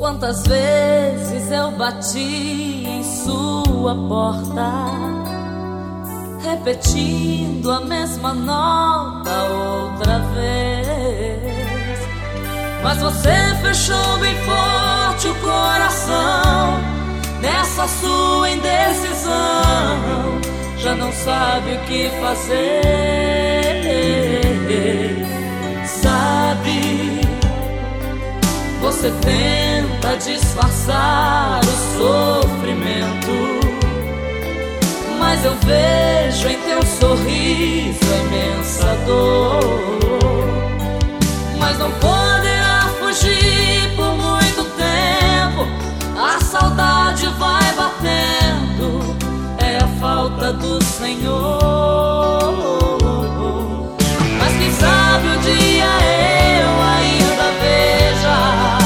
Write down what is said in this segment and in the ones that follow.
Quantas vezes eu bati em sua porta, repetindo a mesma nota outra vez, mas você fechou bem forte o coração. Nessa sua indecisão, já não sabe o que fazer. Sabe, você tenta disfarçar o sofrimento, mas eu vejo em teu sorriso a imensa dor. Mas não poderá fugir por muito tempo, a saudade vai batendo, é a falta do Senhor. Mas quem sabe um dia eu ainda veja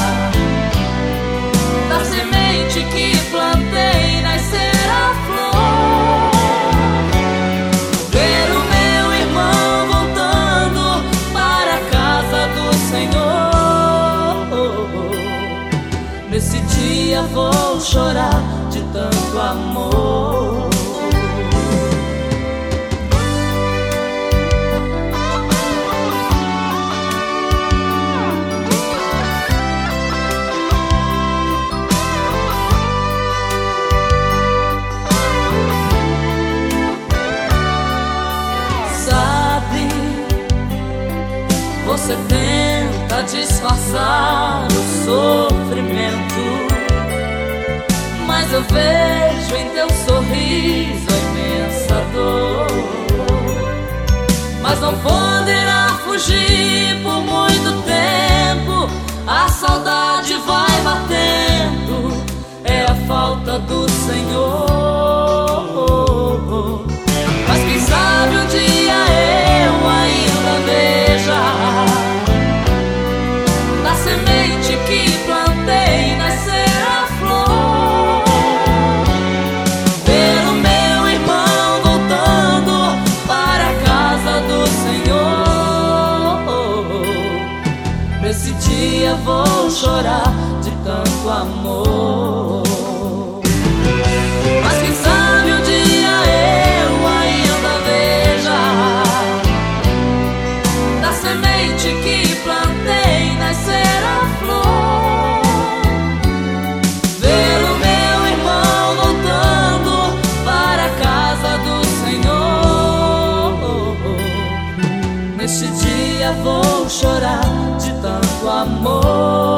da semente que plantei nascer a flor, ver o meu irmão voltando para a casa do Senhor. Nesse dia vou chorar de tanto amor. Você tenta disfarçar o sofrimento, mas eu vejo em teu sorriso a imensa dor. Mas não poderá fugir por muito tempo, a saudade vai batendo, é a falta do Senhor. Mas quem sabe um dia eu ainda veja da semente que plantei nascer a flor, ver o meu irmão voltando para a casa do Senhor. Nesse dia vou chorar de tanto amor. Mas quem sabe um dia eu ainda veja da semente que plantei nascer a flor, ver o meu irmão voltando para a casa do Senhor. Neste dia vou chorar de tanto amor.